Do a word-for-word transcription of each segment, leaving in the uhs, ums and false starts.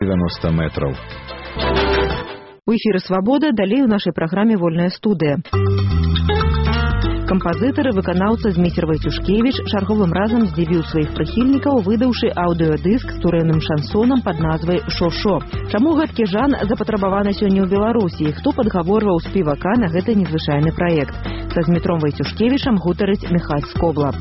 девяносто метров. У эфіры «Свабода», далей у нашай праграме «Вольная студыя». Кампазітар і выканаўца Зміцер Вайцюшкевіч чарговым разам здзівіў сваіх прыхільнікаў, выдаўшы аўдыёдыск з турэмным шансонам пад назвай «Шо-шо». Чаму гэткі жан запатрабаваны сёння ў Беларусі? Хто падгаворваў спевака на гэты незвычайны праект? Са Змітром Вайцюшкевічам гутарыць Міхась Скобла.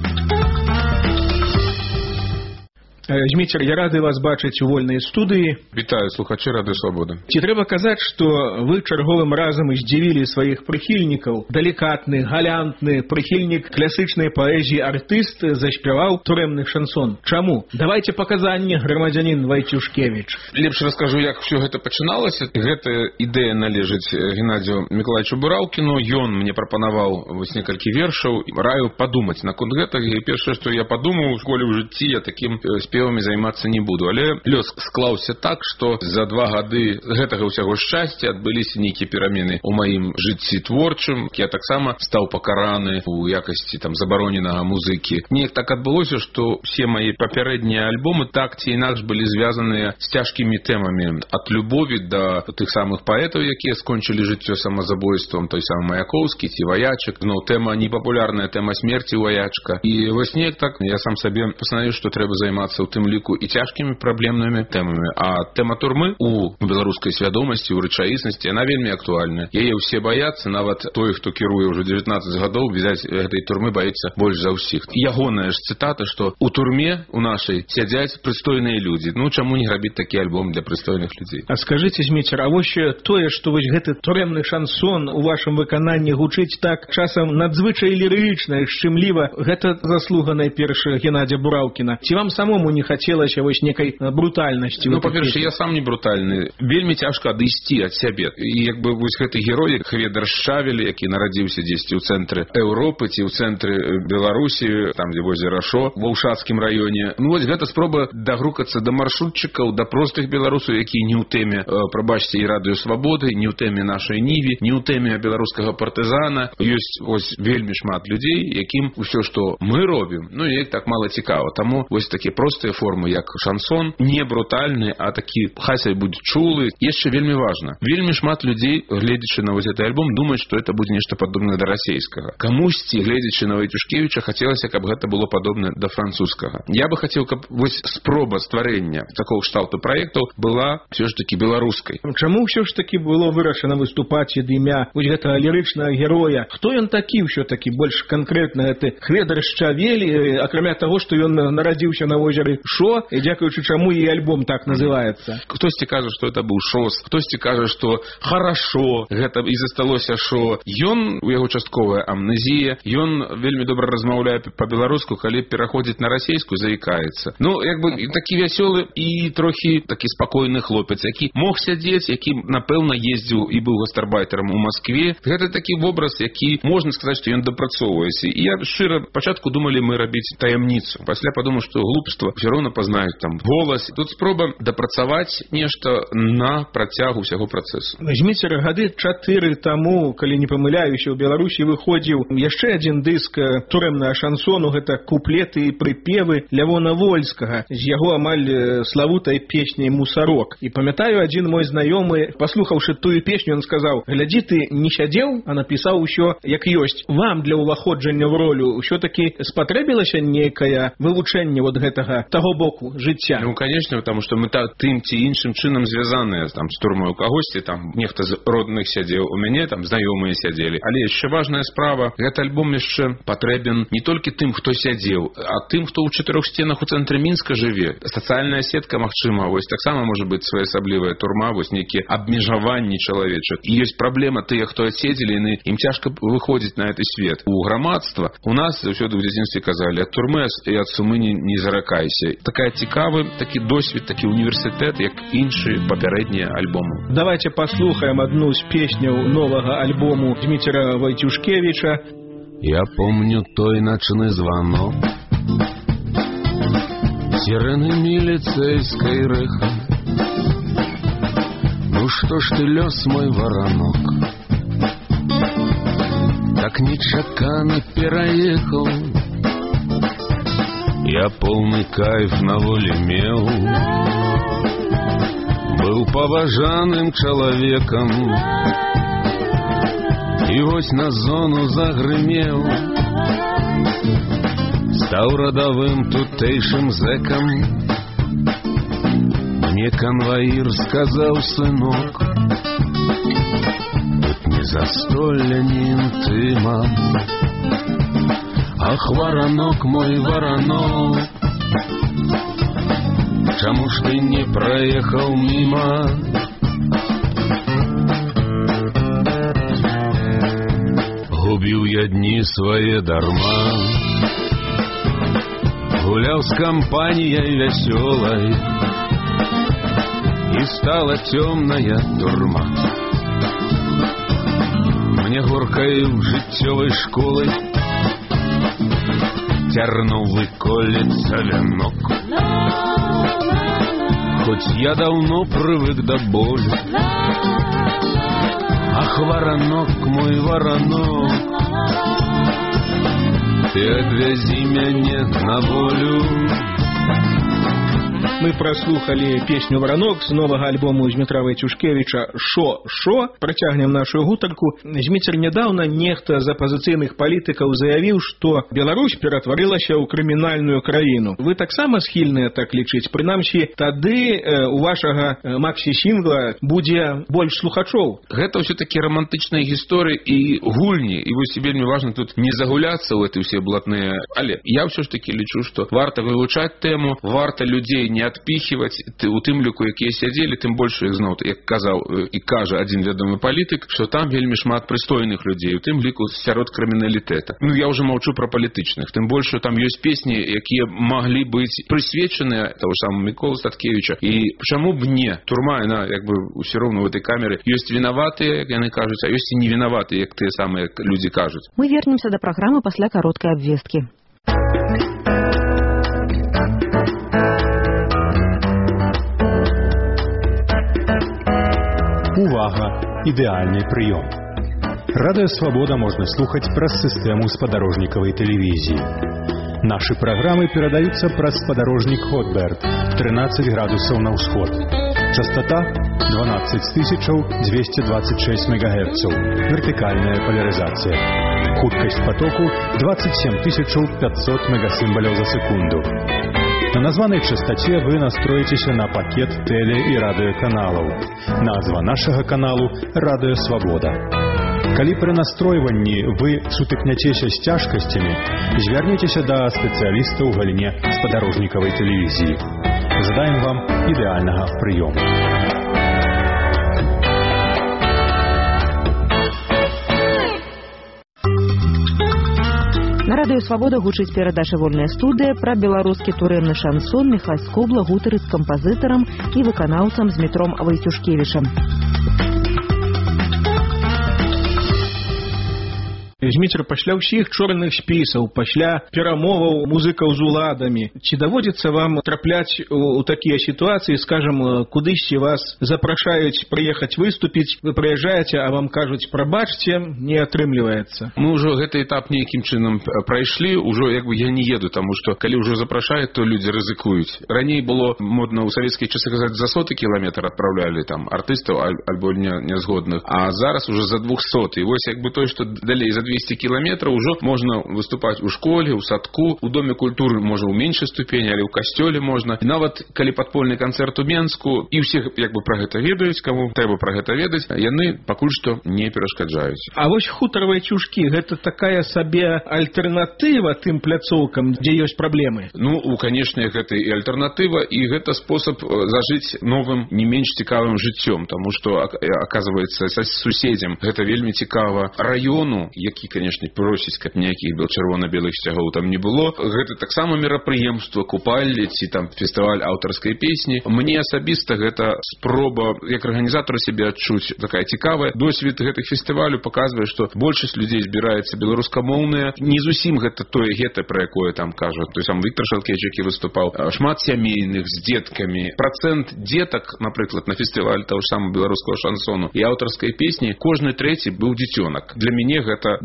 Зміцер, я рады вас бачыць у вольнай студыі. Вітаю слухачы Радыё Свабода. Ці трэба казаць, што вы чарговым разам здзівілі сваіх прыхільнікаў? Далікатны, галянтны прыхільнік класычнай паэзіі артыст заспяваў турэмны шансон. Чаму? Давайце паказанне, грамадзянін Вайцюшкевіч. Лепш раскажу, як ўсё гэта пачыналася. Гэта ідэя належыць Геннадзію Мікалаевичу Бураўкіну. Ён мне прапанаваў вось некалькі вершаў, раіў падумаць наконт гэтага. І першае, што я падумаў, калі ў жыцці я такім спевам займацца не буду, але лёс склаўся так, што за два гады гэтага ўсяго шчасця адбыліся нейкія перамены ў маім жыцці творчым. Я таксама стаў пакараны у якасці там забароненага музыкі. Неяк так адбылося, што все мае папярэднія альбомы так ці інакш былі звязаныя з цяжкімі тэмамі, ад любові да тых самых паэтаў, якія скончылі жыццё самазабойствам, той самы Маяковскі ці Ваячак. Ну, тэма непапулярная, тэма смерці Ваячка. І вось неяк так я сам сабе пастанавіў, што трэба займацца у тым ліку і цяжкімі праблемнымі тэмамі. А тэма турмы у беларускай свядомасці, у рэчаіснасці, яна вельмі актуальная. Яе ўсе баяцца, нават той, хто кіруе ўжо дзевятнаццаць гадоў, відаць, гэтай турмы баіцца больш за ўсіх. Ягоная ж цытата, што у турме у нашай сядзяць прыстойныя людзі. Ну, чаму не рабіць такі альбом для прыстойных людзей? А скажыце, Зміцер, а вось тое, што вось гэты турэмны шансон у вашым выкананні гучыць так часам надзвычай лірычна, шчымліва, гэта заслуга найперш Геннадзя Бураўкіна. Ці вам самому не хацелася вось некай брутальнасці? Ну, па-першае, я сам не брутальны. Вельмі цяжка адысці ад сябе. І як бы вось гэты герой, Хведар Шавель, які нарадзіўся дзесьці ў цэнтры Еўропы ці ў цэнтры Беларусі, там, дзе возера Шо, ва Ўшацкім раёне. Ну, вось гэта спроба дагрукацца да маршрутчыкаў, да простых беларусаў, якія не ў тэме, прабачце, і Радыё Свабоды, не ў тэме нашай Ніві, не ў тэме беларускага партызана. Ёсць вось вельмі шмат людзей, якім усё, што мы робім, ну, і так мала цікава. Таму вось такія простыя формы, як шансон, не брутальны, а такі хай будзе чулы. Яшчэ вельмі важна. Вельмі шмат людзей, гледзячы на вось гэты альбом, думаюць, што гэта будзе нешта падобнае да расейскага. Камусьці, гледзячы на Вайцюшкевіча, хацелася, каб гэта было падобнае да французскага. Я бы хацеў, каб вось спроба стварэння такого кшталту праектаў была ўсё ж такі беларускай. Чаму ўсё ж такі было вырашана выступаць ад імя вось гэтага лірычнага героя? Хто ён такі ўсё-такі больш канкрэтна? Гэта Хведар Шавель, акрамя таго, што ён нарадзіўся на возеры Шо, і дзякуючы чаму і альбом так называецца. Хтосьці кажа, што это быў Шос, хтосьці кажа, што хорошо, гэта і засталося Шо. Ён, у яго частковая амнезія, ён вельмі добра размаўляе па-беларуску, калі пераходзіць на расейскую, заікаецца. Ну, як бы такі вясёлы і трохі такі спакойны хлопец, які мог сядзець, які, напэўна, ездзіў і быў гастарбайтерам у Маскве. Гэта такі вобраз, які можна сказаць, што ён дапрацоўваецца. І я шчыра пачатку думалі мы рабіць таямніцу. Пасля падумаў, што глупства ўсё роўна пазнаюць там голас. Тут спроба дапрацаваць нешта на працягу ўсяго працэсу. Зміцер, гады чатыры таму, калі не памыляюся, у Беларусі выходзіў яшчэ адзін дыск турэмнага шансону, гэта куплеты і прыпевы Лявона Вольскага з яго амаль славутай песняй «Мусарок». І памятаю, адзін мой знаёмы, паслухаўшы тую песню, ён сказаў: глядзі, ты не сядзеў, а напісаў усё як ёсць. Вам для ўваходжання в ролю ўсё-такі спатрэбілася нейкае вывучэнне вот гэтага таго боку жыцця? Ну, конечно, потому что мы так тым ці іншым чынам звязаныя там з турмой. У кагосьці там нехта з родных сядзеў, у мяне там знаёмыя сядзелі. Але яшчэ важная справа, гэты альбом яшчэ патрэбен не толькі тым, хто сядзеў, а тым, хто ў чатырох сценах у цэнтры Мінска жыве. Сацыяльная сетка, магчыма, вось таксама можа быць своеасаблівая турма, вось нейкія абмежаванні чалавечак. І ёсць праблема тыя, хто адседзелі, яны ім цяжка выходзіць на гэты свет. У грамадства у нас заўсёды ў дзяцінстве казалі: ад турмы і ад сумы не, не заракайся. Такая цікавы такі досвед, такі універсітэт, як іншыя папярэднія альбомы. Давайте паслухаем одну з песняў новага альбому Зміцера Вайцюшкевіча. Я помню той ночны звонок, сирены милицейской рыха. Ну что ж ты, лёс мой воронок, так нечакано переехал. Я полный кайф на воле мел, Быў паважаным чалавекам, і вось на зону загрымеў, стаў радавым тутэйшым зэкам. Мне канваір сказаў: сынок, тут не застолля, ні інтыма. Ах, варанок мой, варанок, чаму ж ты не праехаў міма? Губіў я дні свае дарма, гуляў з кампаніяй вясёлай, і стала цёмная турма. Мне горкай жыццёвай школай цярновы колецца вянок. Хоць я даўно прывык да болю, ах, варанок мой, варанок, ты адвязі мяне на волю. Мы праслухалі песню «Варанок» з новага альбому Змітра Вайцюшкевіча «Шо, шо?». Працягнем нашу гутарку. Зміцер, нядаўна нехта з апазіцыйных палітыкаў заявіў, што Беларусь ператварылася ў крымінальную краіну. Вы таксама схільныя так лічыць? Прынамсі, тады э, у вашага максі-сінгла будзе больш слухачоў. Гэта ўсё-такі рамантычныя гісторыі і гульні. І вось вельмі важна тут не загуляцца ў эти ўсе блатныя. Але я ўсё ж такі лічу, што варта вывучаць тэму, варта людзей не адпіхіваць, у тым ліку, якія сядзелі, тым больш іх зноў, як казаў і кажа адзін вядомы палітык, што там вельмі шмат прыстойных людзей, у тым ліку сярод крыміналітэта. Ну, я ўжо маўчу пра палітычных, тым больш, што там ёсць песні, якія маглі быць прысвечаныя таго самого Міколы Статкевіча. І чаму б не? Турма, яна, як бы, усё роўна ў этой камеры. Ёсць вінаватыя, як яны кажуць, а ёсць і невінаватыя, як тыя самыя людзі кажуць. Мы вернемся да праграмы пасля кароткай абвесткі. Увага! Ідэальны прыём. Радыё Свабода можна слухаць праз сістэму спадарожнікавай тэлевізіі. Нашы праграмы перадаюцца праз спадарожнік Хотберд тринадцать градусаў на ўсход. Частота дванадцать тысяч двести двадцать шесть мегагерцаў. Вертыкальная поляризация. Хуткасць потоку двадцать семь тысяч пятьсот мегасімбаляў за секунду. На названай частоце вы настроіцеся на пакет тэле- і радыёканалаў. Назва нашага каналу «Радыё Свабода». Калі пры настройванні вы сутыкняцеся з цяжкасцямі, звярніцеся да спецыяліста ў галіне спадарожнікавай тэлевізіі. Жадаем вам ідэальнага прыёму. На радыё Свабода гучыць перадача «Вольная студыя» пра беларускі турэмны шансон. Міхась Скобла гутарыць з кампазітарам і выканаўцам Змітром Вайцюшкевічам. Зміцер, пасля ўсіх чорных спісаў, пасля перамоваў музыкаў з уладамі, ці даводзіцца вам трапляць у, у такія сітуацыі, скажам, кудысьці вас запрашаюць прыехаць выступіць, вы прыязджаеце, а вам кажуць: прабачце, не атрымліваецца. Мы ўжо гэты этап нейкім чынам прайшлі, ужо як бы я не еду, таму што калі ўжо запрашаюць, то людзі рызыкуюць. Раней было модна ў савецкія часы казаць, за соты кіламетр адпраўлялі там артыстаў альбо нязгодных, а зараз уже за двухсот. І вось як бы той, што далей за двести кіламетраў ужо можна выступаць у школе, у садку, у доме культуры можа ў меншай ступені, але ў касцёле можна. І нават калі падпольны канцэрт у Менску, і ўсе як бы пра гэта ведаюць, каму трэба пра гэта ведаць, яны пакуль што не перашкаджаюць. А вось хутар Вайцюшкі — гэта такая сабе альтэрнатыва тым пляцоўкам, дзе ёсць праблемы? Ну, у канешне, гэта і альтэрнатыва, і гэта спосаб зажыць новым, не менш цікавым жыццём, таму што, аказваецца, са суседзям гэта вельмі цікава. Раёну, які, конечно, просіць, каб ніякіх чырвона-белых сцягоў там не было. Гэта таксама мерапрыемства, купальні ці там фестываль аўтарскай песні. Мне асабіста гэта спроба, як арганізатора сябе адчуць, такая цікавая. Досвед гэтых фестывалю паказвае, што большасць людзей збіраецца беларускамоўныя. Не зусім гэта тое гета, пра якое там кажа той сам Віктор Шалкевіч, які выступаў. Шмат сямейных з дзеткамі. Працэнт дзетак, напрыклад, на фестываль таго ж самого беларускага шансону і аўтарскай песні, кожны трэці быў дзіцёнак. Для мяне гэта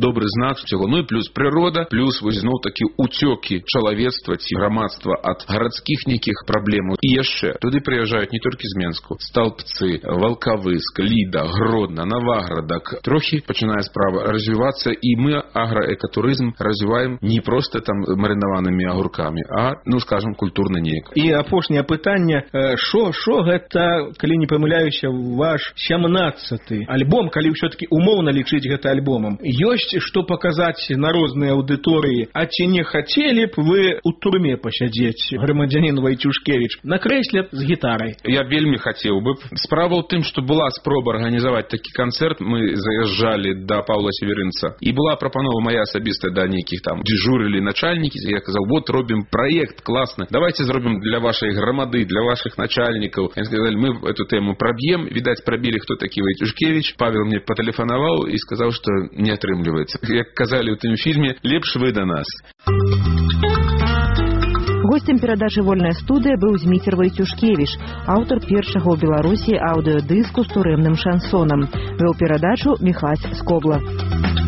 добры знак усяго. Ну і плюс прырода, плюс вось зноў такі уцёкі чалавецтва ці грамадства ад гарадскіх нейкіх праблемаў. І яшчэ туды прыязджаюць не толькі з Менску, Сталпцы, Валкавыск, Ліда, Гродна, Наваградак. Трохі пачынае справа развівацца, і мы аграэкатурызм развіваем не проста там марынаванымі агуркамі, а, ну, скажем, культурна неяк. І апошняе пытанне, шо, шо гэта, калі не памыляюся, ваш сямнаццаты альбом, калі ўсё-таки умоўна лічыць гэта альбомам. Ёсць што паказаць на розныя аўдыторыі, а ці не хацелі б вы у турме пасядзець, грамадзянін Вайцюшкевіч, на крэсле з гітарай? Я вельмі хацеў бы. Справа ў тым, што была спроба арганізаваць такі канцэрт, мы заязджалі да Паўла Северынца, і была прапанова моя асабістая да нейкіх там дзежурылі начальнікі, я казаў, вот робім праект класны, давайте зробім для вашай грамады, для вашых начальнікаў. Яны сказалі, мы эту тэму праб'ем, відаць, прабілі, хто такі Вайцюшкевіч. Павел мне патэлефанаваў і сказаў, што не атрымліваецца. Як казалі ў тым фільме, лепш вы да нас. Гостем перадачы «Вольная студыя» быў Зміцер Вайцюшкевіч, аўтар першага ў Беларусі аўдыёдыску з турэмным шансонам. Вёў перадачу Міхась Скобла.